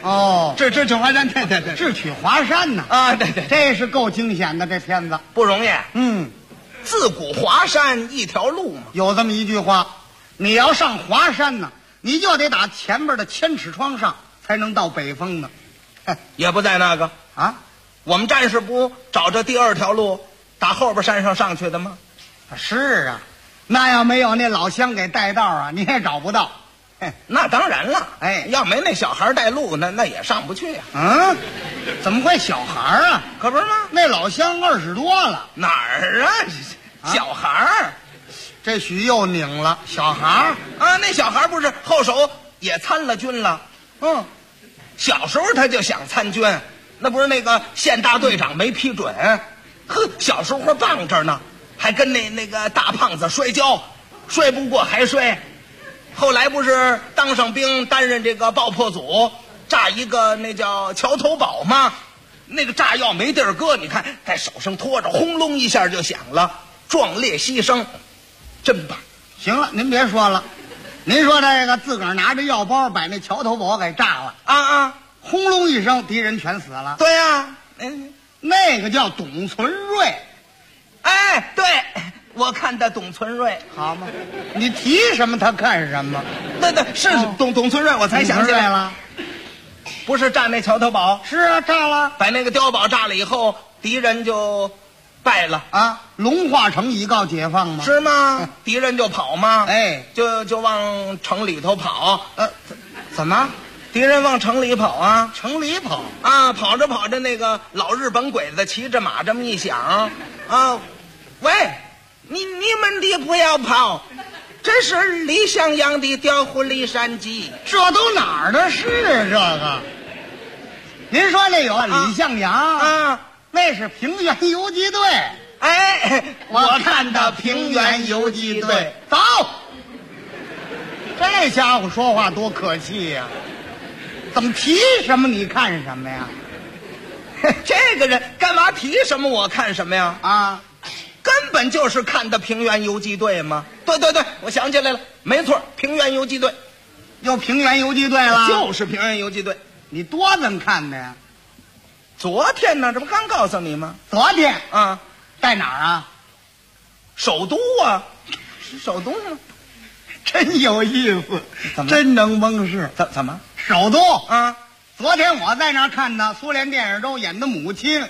S8: 哦，
S9: 智取华山，对对对，
S8: 智取华山呢？
S9: 啊，对对，
S8: 这是够惊险的，这片子
S9: 不容易。
S8: 嗯，
S9: 自古华山一条路嘛，
S8: 有这么一句话，你要上华山呢，你就得打前边的千尺窗上，才能到北峰呢。
S9: 也不在那个
S8: 啊，
S9: 我们战士不找着第二条路打后边山上上去的吗？
S8: 是啊，那要没有那老乡给带道啊，你也找不到。
S9: 那当然了，
S8: 哎，
S9: 要没那小孩带路，那也上不去呀。
S8: 嗯，怎么会小孩啊？
S9: 可不是吗？
S8: 那老乡20多了。
S9: 哪儿啊？小孩儿，
S8: 这许又拧了。小孩儿
S9: 啊，那小孩不是后手也参了军了？
S8: 嗯，
S9: 小时候他就想参军，那不是那个县大队长没批准。呵，小时候棒着呢，还跟那个大胖子摔跤，摔不过还摔。后来不是当上兵，担任这个爆破组，炸一个那叫桥头堡吗？那个炸药没地儿搁，你看在手上托着，轰隆一下就响了，壮烈牺牲，真棒！
S8: 行了，您别说了，您说这个自个儿拿着药包把那桥头堡给炸了
S9: 啊，
S8: 轰隆一声，敌人全死了。
S9: 对呀，
S8: 那个叫董存瑞。
S9: 哎，对。我看的董存瑞，
S8: 好吗？你提什么他干什么？
S9: 对，是董存瑞，我才想起来
S8: 了。
S9: 不是炸那桥头堡？
S8: 是啊，炸了。
S9: 把那个碉堡炸了以后，敌人就败了
S8: 啊。龙化城以告解放吗？
S9: 是吗？敌人就跑吗？
S8: 哎，
S9: 就往城里头跑。
S8: 怎么？
S9: 敌人往城里跑啊？
S8: 城里跑
S9: 啊？跑着跑着，那个老日本鬼子骑着马这么一响啊，喂！你们的不要跑，这是李向阳的调虎离山计。
S8: 这都哪儿的事啊？这个，您说那有李向阳
S9: 啊？
S8: 那是平原游击队。
S9: 哎，我看到平原游击队。
S8: 走，这家伙说话多可气呀！怎么提什么你看什么呀？
S9: 这个人干嘛提什么我看什么呀？
S8: 啊，
S9: 根本就是看的平原游击队嘛。对，我想起来了，没错，平原游击队。
S8: 又平原游击队了？
S9: 就是平原游击队。
S8: 你多能看的呀？
S9: 昨天呢，这不刚告诉你吗？
S8: 昨天
S9: 啊，
S8: 在哪儿啊？
S9: 首都啊，是首都吗？
S8: 真有意思，真能蒙事。
S9: 怎么？
S8: 首都
S9: 啊？
S8: 昨天我在那儿看的苏联电影中演的母亲。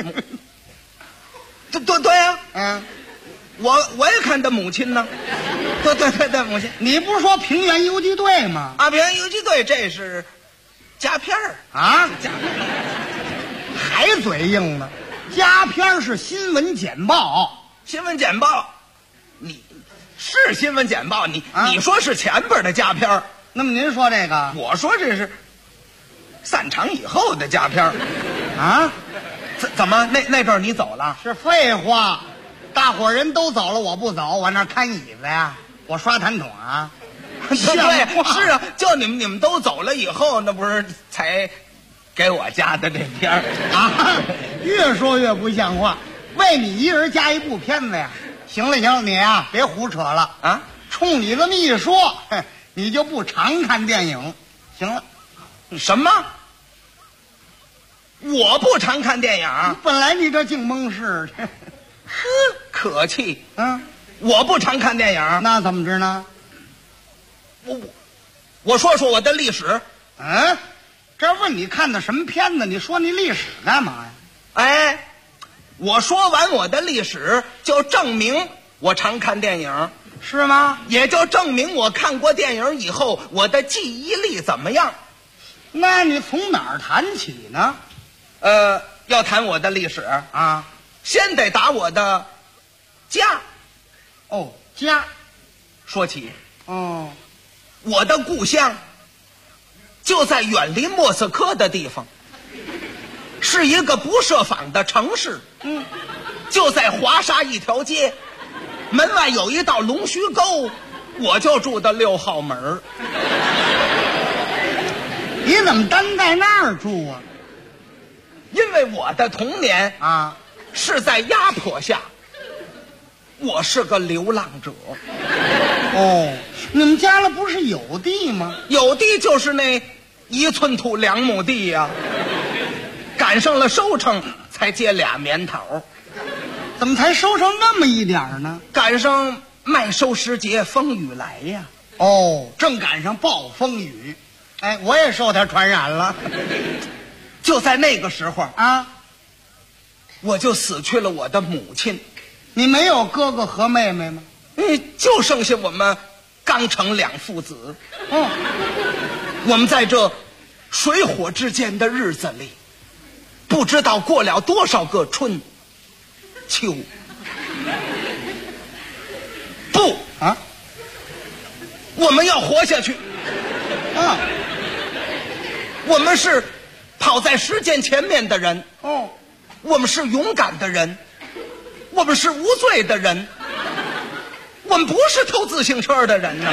S9: 对呀，
S8: 嗯，
S9: 我也看的母亲呢。对，母亲。
S8: 你不是说平原游击队吗？
S9: 啊，平原游击队这是佳片儿
S8: 啊，
S9: 佳片
S8: 还嘴硬呢。佳片是新闻简报，
S9: 新闻简报，你是新闻简报，你说是前边的佳片儿，
S8: 那么您说这个，
S9: 我说这是散场以后的佳片儿
S8: 啊？
S9: 怎么那阵儿你走了？
S8: 是废话，大伙人都走了，我不走，我那看椅子呀，我刷痰桶啊。
S9: 对，是啊，就你们都走了以后，那不是才给我加的这片儿
S8: 啊？越说越不像话，为你一人加一部片子呀？行了，你呀别胡扯了
S9: 啊！
S8: 冲你这么一说，你就不常看电影。行了，
S9: 什么？我不常看电影，
S8: 本来你这净蒙事。
S9: 呵，可气。
S8: 我
S9: 不常看电影，
S8: 那怎么着呢？
S9: 我说说我的历史。
S8: 这问你看的什么片子？你说你历史干嘛呀？
S9: 哎，我说完我的历史，就证明我常看电影，
S8: 是吗？
S9: 也就证明我看过电影以后，我的记忆力怎么样？
S8: 那你从哪儿谈起呢？
S9: 要谈我的历史
S8: 啊，
S9: 先得打我的家。
S8: 哦，家
S9: 说起。
S8: 哦，
S9: 我的故乡就在远离莫斯科的地方，是一个不设防的城市。就在华沙一条街，门外有一道龙须沟，我就住的6号门。
S8: 你怎么单在那儿住啊？
S9: 因为我的童年
S8: 啊
S9: 是在压迫下，我是个流浪者。
S8: 哦，你们家了不是有地吗？
S9: 有地就是那 1寸土2亩地呀，赶上了收成才结俩棉桃。
S8: 怎么才收成那么一点呢？
S9: 赶上麦收时节，风雨来呀。
S8: 哦，正赶上暴风雨，哎，我也受它传染了。
S9: 就在那个时候
S8: 啊，
S9: 我就死去了我的母亲。
S8: 你没有哥哥和妹妹吗？
S9: 就剩下我们刚成2父子。
S8: 哦，
S9: 我们在这水火之间的日子里，不知道过了多少个春秋。不
S8: 啊，
S9: 我们要活下去
S8: 啊！
S9: 我们是跑在时间前面的人。
S8: 哦，
S9: 我们是勇敢的人，我们是无罪的人，我们不是偷自行车的人呢。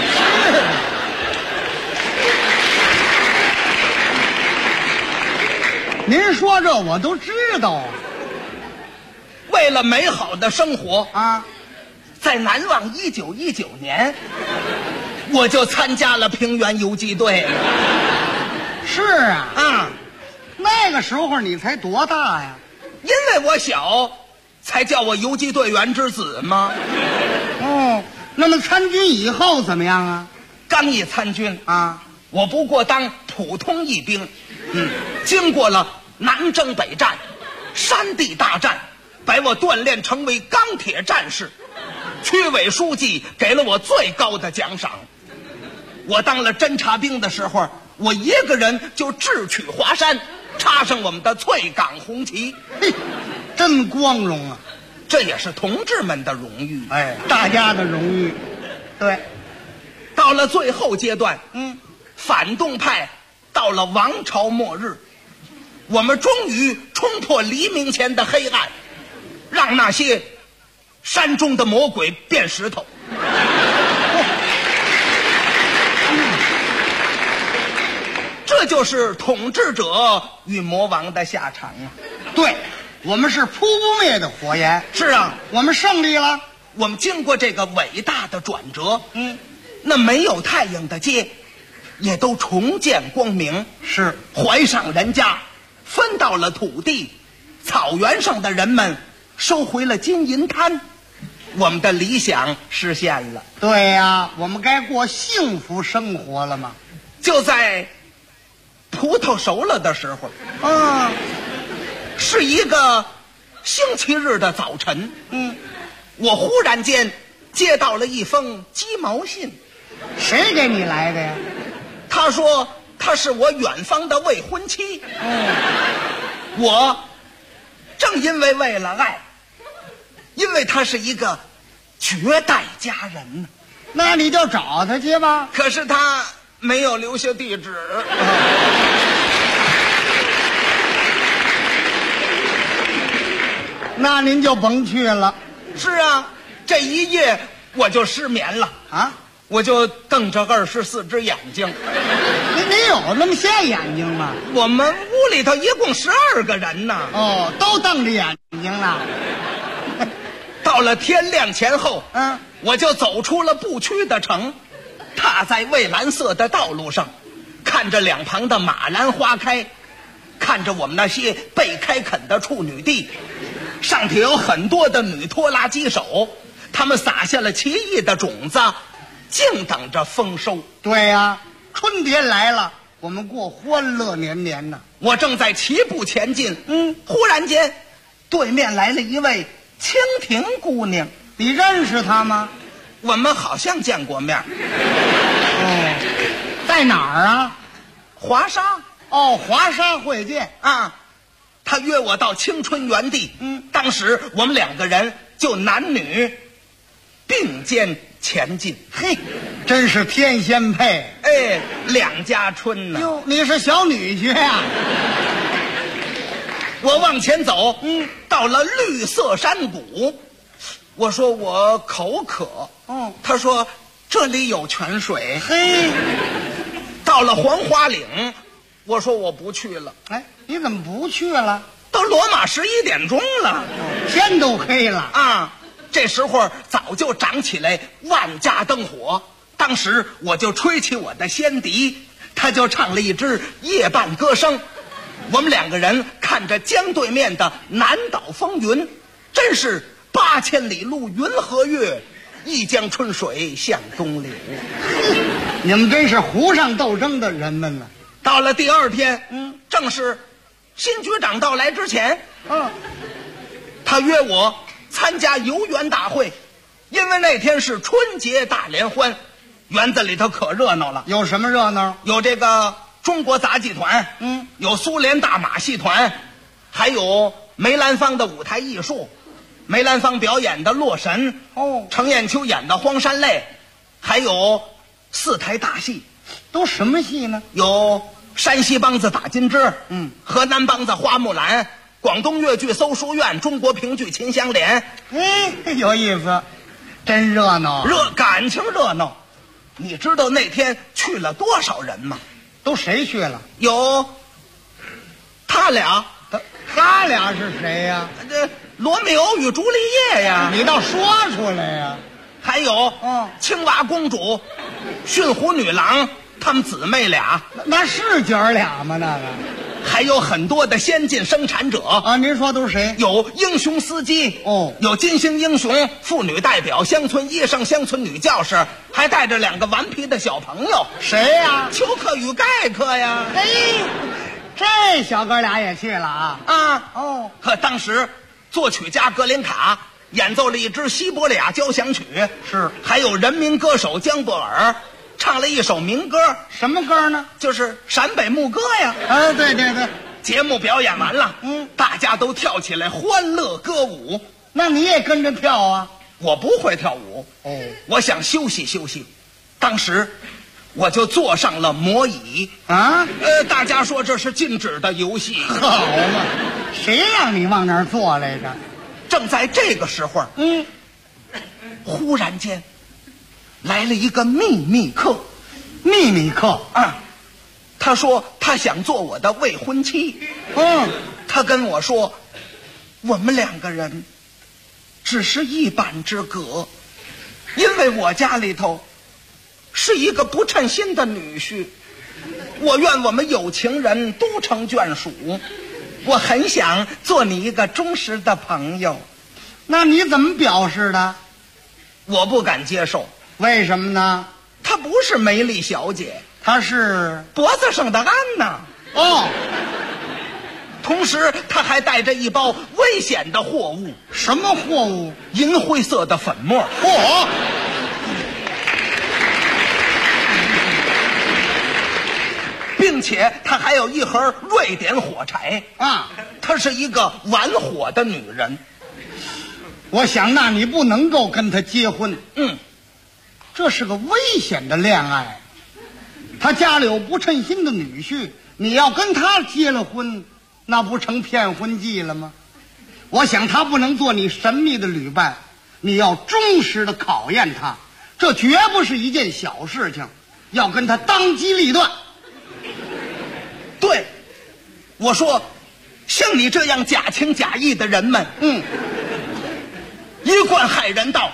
S8: 您说这我都知道啊。
S9: 为了美好的生活
S8: 啊，
S9: 在难忘1919年，我就参加了平原游击队。
S8: 是啊，那个时候你才多大呀？
S9: 因为我小，才叫我游击队员之子吗？
S8: 哦，那么参军以后怎么样啊？
S9: 刚一参军
S8: 啊，
S9: 我不过当普通一兵，经过了南征北战、山地大战，把我锻炼成为钢铁战士。区委书记给了我最高的奖赏。我当了侦察兵的时候，我一个人就智取华山，插上我们的翠岗红旗。
S8: 嘿，真光荣啊！
S9: 这也是同志们的荣誉，
S8: 哎，大家的荣誉。对，
S9: 到了最后阶段，
S8: 反
S9: 动派到了王朝末日，我们终于冲破黎明前的黑暗，让那些山中的魔鬼变石头。这就是统治者与魔王的下场啊！
S8: 对，我们是扑不灭的火焰。
S9: 是啊，
S8: 我们胜利了。
S9: 我们经过这个伟大的转折，那没有太阳的街也都重见光明。
S8: 是，
S9: 怀上人家，分到了土地，草原上的人们收回了金银滩，我们的理想实现了。
S8: 对呀，我们该过幸福生活了吗？
S9: 就在葡萄熟了的时候，是一个星期日的早晨，我忽然间接到了一封鸡毛信。
S8: 谁给你来的呀？
S9: 他说他是我远方的未婚妻。我正因为为了爱，因为他是一个绝代佳人呢。
S8: 那你就找他去吧。
S9: 可是他没有留下地址。
S8: 那您就甭去了。
S9: 是啊，这一夜我就失眠了
S8: 啊！
S9: 我就瞪着24只眼睛。
S8: 你有那么些眼睛吗？
S9: 我们屋里头一共12个人呢。
S8: 哦，都瞪着眼睛了。
S9: 到了天亮前后，我就走出了不屈的城，踏在蔚蓝色的道路上，看着两旁的马兰花开，看着我们那些被开垦的处女地，上头有很多的女拖拉机手，他们撒下了奇异的种子，静等着丰收。
S8: 对呀，春天来了，我们过欢乐年年呢。
S9: 我正在齐步前进，忽然间，对面来了一位蜻蜓姑娘。
S8: 你认识她吗？
S9: 我们好像见过面。
S8: 哦，在哪儿啊？
S9: 华沙。
S8: 哦，华沙会见
S9: 啊。他约我到青春园地。当时我们2个人就男女并肩前进。
S8: 嘿，真是天仙配。
S9: 哎，两家春呢。
S8: 哟，你是小女婿呀？
S9: 我往前走，到了绿色山谷，我说我口渴。他说这里有泉水。
S8: 嘿，
S9: 到了黄花岭，我说我不去了。
S8: 哎，你怎么不去了？
S9: 都罗马11点钟了，
S8: 天都黑了
S9: 啊！这时候早就长起来万家灯火。当时我就吹起我的仙笛，
S8: 他就唱了一支夜半歌声。我们两个人看着江对面的南岛风云，真是8000里路云和月，一江春水向东流。
S12: 你们真是湖上斗争的人们呢。
S8: 到了第二天，正是新局长到来之前，他约我参加游园大会，因为那天是春节大联欢，园子里头可热闹了。
S12: 有什么热闹？
S8: 有这个中国杂技团，有苏联大马戏团，还有梅兰芳的舞台艺术，梅兰芳表演的《洛神》，程砚秋演的《荒山泪》，还有4台大戏。
S12: 都什么戏呢？
S8: 有山西梆子打金枝，河南梆子花木兰，广东越剧搜书院，中国评剧秦香莲。
S12: 有意思，真热闹，
S8: 感情热闹。你知道那天去了多少人吗？
S12: 都谁去了？
S8: 有他俩。
S12: 他俩是谁呀？
S8: 罗密欧与朱丽叶呀。
S12: 你倒说出来呀。
S8: 还有青蛙公主、驯虎女郎，他们姊妹俩。
S12: 那是姐儿俩吗？那个
S8: 还有很多的先进生产者
S12: 啊！您说都是谁？
S8: 有英雄司机有金星英雄、妇女代表、乡村医生、乡村女教师，还带着2个顽皮的小朋友。
S12: 谁呀？
S8: 丘克与盖克呀！
S12: 这小哥俩也去了啊！
S8: 可当时作曲家格林卡演奏了一支西伯利亚交响曲，
S12: 是，
S8: 还有人民歌手江布尔唱了一首民歌。
S12: 什么歌呢？
S8: 就是陕北牧歌呀。
S12: 对对对。
S8: 节目表演完了，大家都跳起来欢乐歌舞。
S12: 那你也跟着跳啊？
S8: 我不会跳舞，我想休息休息。当时我就坐上了魔椅
S12: 啊。
S8: 大家说这是禁止的游戏。
S12: 好嘛，谁让你往那儿坐来着？
S8: 正在这个时候，忽然间来了一个秘密客。
S12: 秘密客
S8: 他说他想做我的未婚妻。他跟我说，我们2个人只是一板之隔，因为我家里头是一个不称心的女婿，我愿我们有情人都成眷属，我很想做你一个忠实的朋友。
S12: 那你怎么表示的？
S8: 我不敢接受。
S12: 为什么呢？
S8: 她不是梅丽小姐，
S12: 她是
S8: 脖子上的鞍呐。同时她还带着一包危险的货物。
S12: 什么货物？
S8: 银灰色的粉末。并且她还有一盒瑞典火柴她是一个玩火的女人。
S12: 我想那你不能够跟她结婚。这是个危险的恋爱。他家里有不称心的女婿，你要跟他结了婚，那不成骗婚计了吗？我想他不能做你神秘的旅伴，你要忠实的考验他，这绝不是一件小事情，要跟他当机立断。
S8: 对，我说像你这样假情假意的人们，一贯害人道，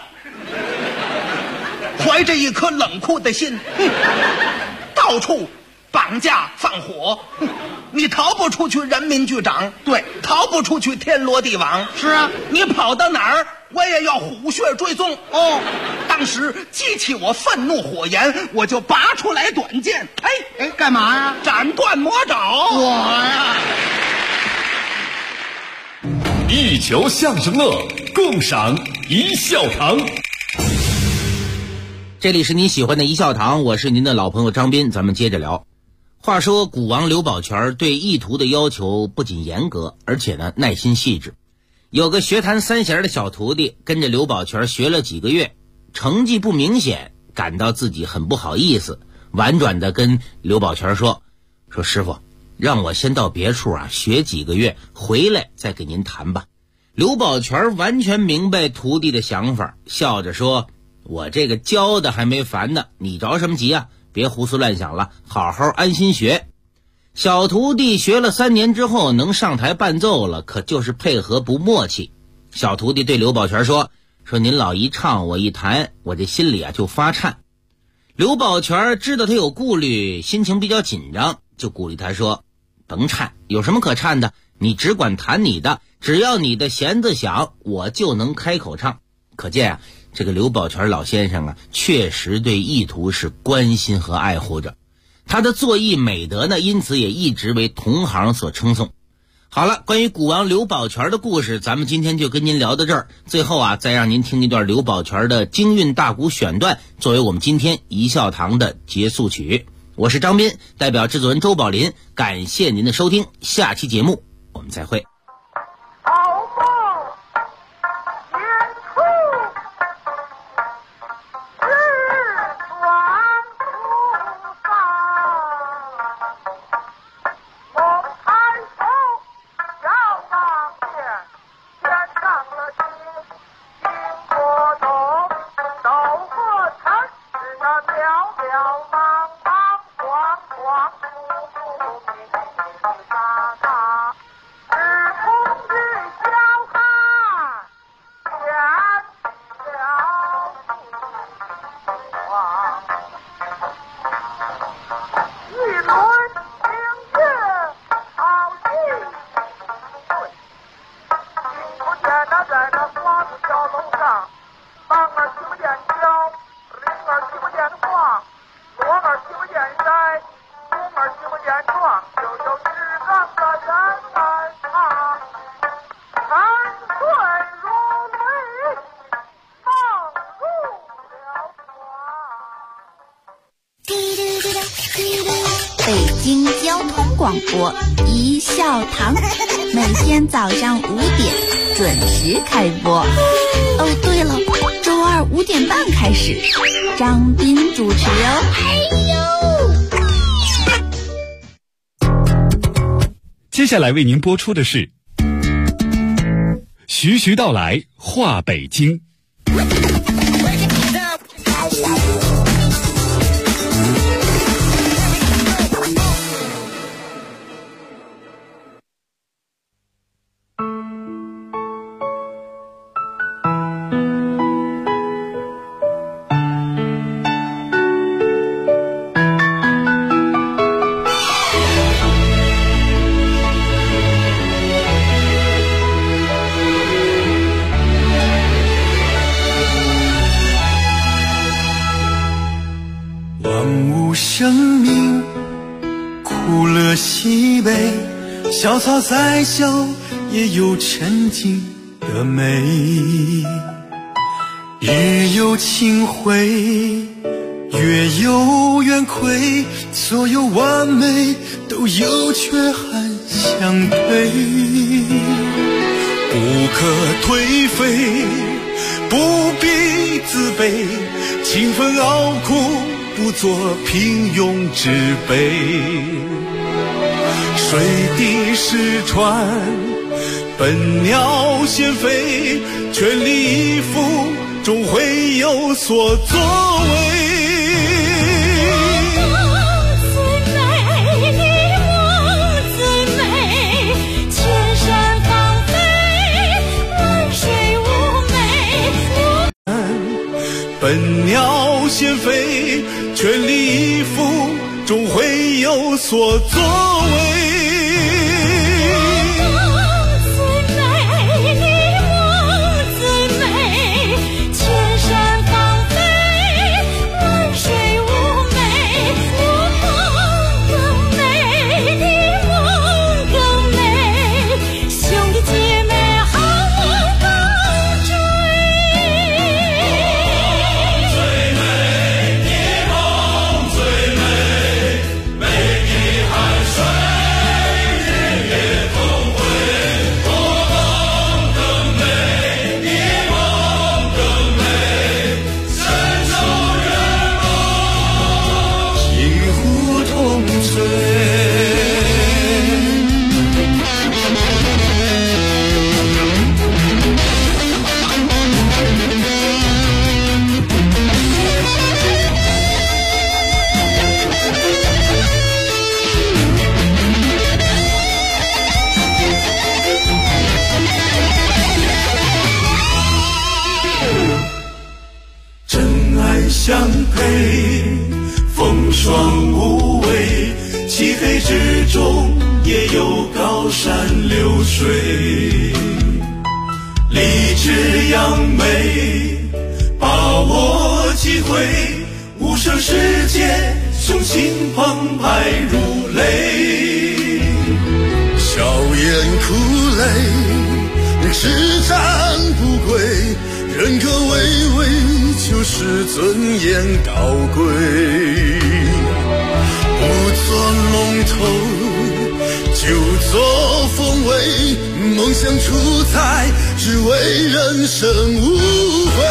S8: 怀着一颗冷酷的心，到处绑架放火，你逃不出去人民局长，
S12: 对，
S8: 逃不出去天罗地网。
S12: 是啊，
S8: 你跑到哪儿我也要虎穴追踪。当时激起我愤怒火焰，我就拔出来短剑，
S12: 干嘛呀？
S8: 斩断魔爪。
S12: 我呀，
S2: 一球相声乐，共赏一笑堂。
S6: 这里是你喜欢的一笑堂，我是您的老朋友张斌，咱们接着聊。话说古王刘宝全对艺徒的要求不仅严格，而且呢耐心细致。有个学弹三弦的小徒弟跟着刘宝全学了几个月，成绩不明显，感到自己很不好意思，婉转地跟刘宝全说师傅，让我先到别处学几个月，回来再给您弹吧。刘宝全完全明白徒弟的想法，笑着说，我这个教的还没烦呢，你着什么急啊？别胡思乱想了，好好安心学。小徒弟学了3年之后能上台伴奏了，可就是配合不默契。小徒弟对刘宝全说您老一唱我一弹，我这心里就发颤。 刘宝全知道他有顾虑，心情比较紧张，就鼓励他说：甭颤，有什么可颤的，你只管弹你的，只要你的弦子响，我就能开口唱。可见啊，这个刘宝全老先生啊，确实对意图是关心和爱护着。他的作艺美德呢，因此也一直为同行所称颂。好了，关于鼓王刘宝全的故事，咱们今天就跟您聊到这儿。最后啊，再让您听一段刘宝全的京韵大鼓选段，作为我们今天一笑堂的结束曲。我是张斌，代表制作人周宝林，感谢您的收听，下期节目我们再会。
S3: 北京交通广播一笑堂，每天早上5点准时开播。哦，对了，周二5点半开始，张斌主持哦。
S13: 接下来为您播出的是徐徐道来话北京。
S5: 生命苦乐喜悲，小草再小也有沉静的美，日有清辉，月有圆亏，所有完美都有缺憾相对，不可颓废，不必自卑，勤奋熬苦不做平庸之辈，水滴石穿，笨鸟先飞，全力以赴终会有所作为。笨鸟先飞，全力以赴终会有所作为。相配， 之中也有高山流水，立志扬眉，把握机会，无声世界，雄心澎湃如雷。
S14: 笑颜苦泪，只战不归，人格巍巍，就是尊严高贵。不做龙头，就做凤尾，梦想出彩，只为人生无悔。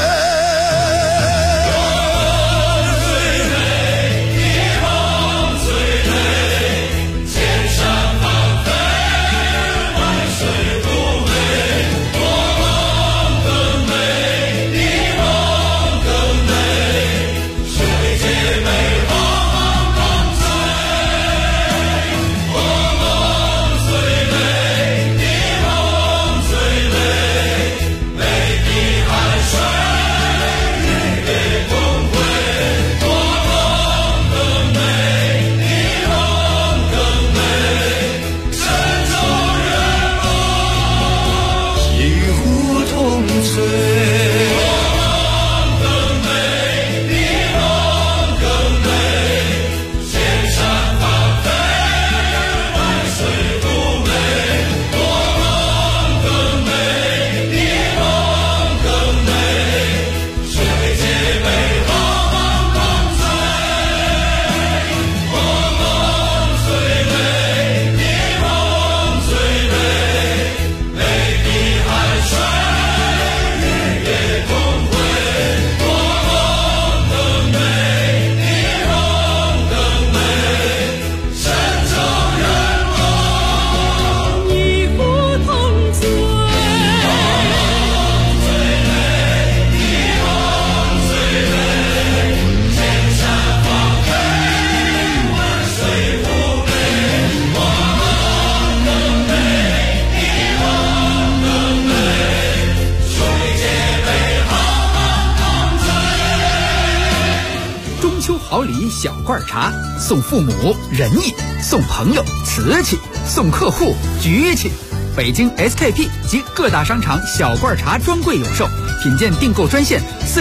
S10: 好礼小罐茶，送父母仁义，送朋友瓷器，送客户局气。北京 SKP 及各大商场小罐茶专柜有售，品鉴订购专线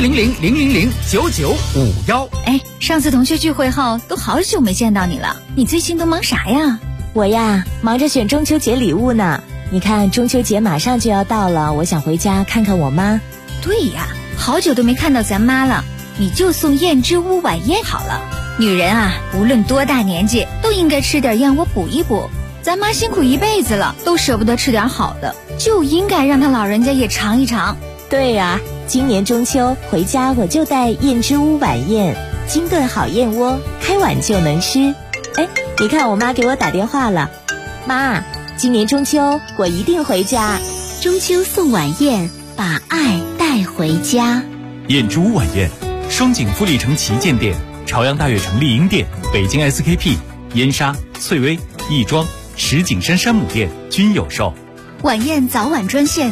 S10: 400-000-9951。
S3: 哎，上次同学聚会后都好久没见到你了，你最近都忙啥呀？
S15: 我呀，忙着选中秋节礼物呢。你看中秋节马上就要到了，我想回家看看我妈。
S3: 对呀，好久都没看到咱妈了，你就送燕之屋晚宴好了。女人啊，无论多大年纪，都应该吃点燕窝补一补。咱妈辛苦一辈子了，都舍不得吃点好的，就应该让她老人家也尝一尝。
S15: 对呀，今年中秋回家我就带燕之屋晚宴，精炖好燕窝，开碗就能吃。哎，你看我妈给我打电话了，妈，今年中秋我一定回家。
S11: 中秋送晚宴，把爱带回家。
S13: 燕之屋晚宴，双井富力城旗舰店、朝阳大悦城丽婴店、北京 SKP、燕莎、翠微、亦庄、石景山山姆店均有售。
S3: 晚宴早晚专线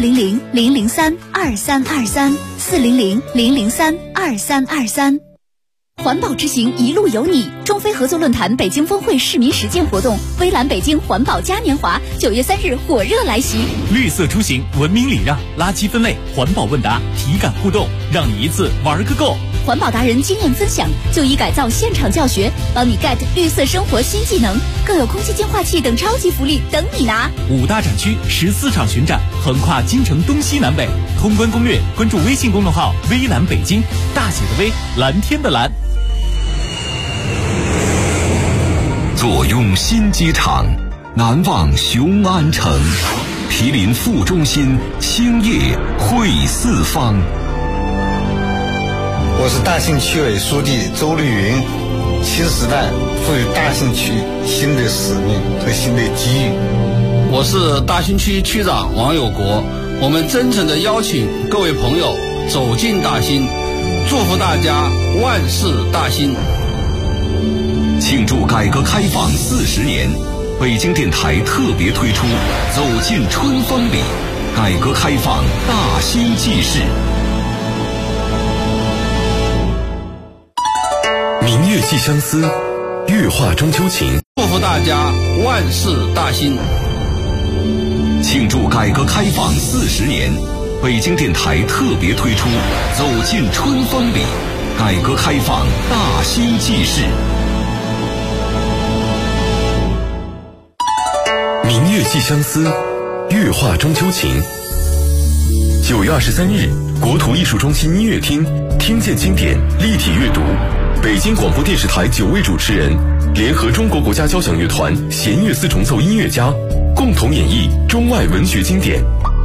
S3: 400-003-2323，400-003-2323。环保之行一路有你，中非合作论坛北京峰会市民实践活动，微蓝北京环保嘉年华9月3日火热来袭。
S13: 绿色出行，文明礼让，垃圾分类，环保问答，体感互动，让你一次玩个够。
S3: 环保达人经验分享，就医改造现场教学，帮你 get 绿色生活新技能，更有空气净化器等超级福利等你拿。
S13: 5大展区14场巡展，横跨京城东西南北。通关攻略，关注微信公众号微蓝北京，大写的微，蓝天的蓝。
S2: 坐拥新机场，南望雄安城，毗邻副中心，兴业汇四方。
S16: 我是大兴区委书记周绿云。新时代赋予大兴区新的使命和新的机遇。
S17: 我是大兴区区长王有国。我们真诚地邀请各位朋友走进大兴，祝福大家万事大兴。
S2: 庆祝改革开放40年，北京电台特别推出走进春风里，改革开放大兴纪事。
S18: 明月寄相思，
S2: 乐话中秋情，
S17: 祝福大家万事大兴。
S2: 庆祝改革开放40年，北京电台特别推出《走进春风里》，改革开放大兴纪事。明月寄相思，乐话中秋情。9月23日，国土艺术中心音乐厅，听见经典立体阅读，北京广播电视台9位主持人联合中国国家交响乐团弦乐四重奏音乐家，共同演绎中外文学经典。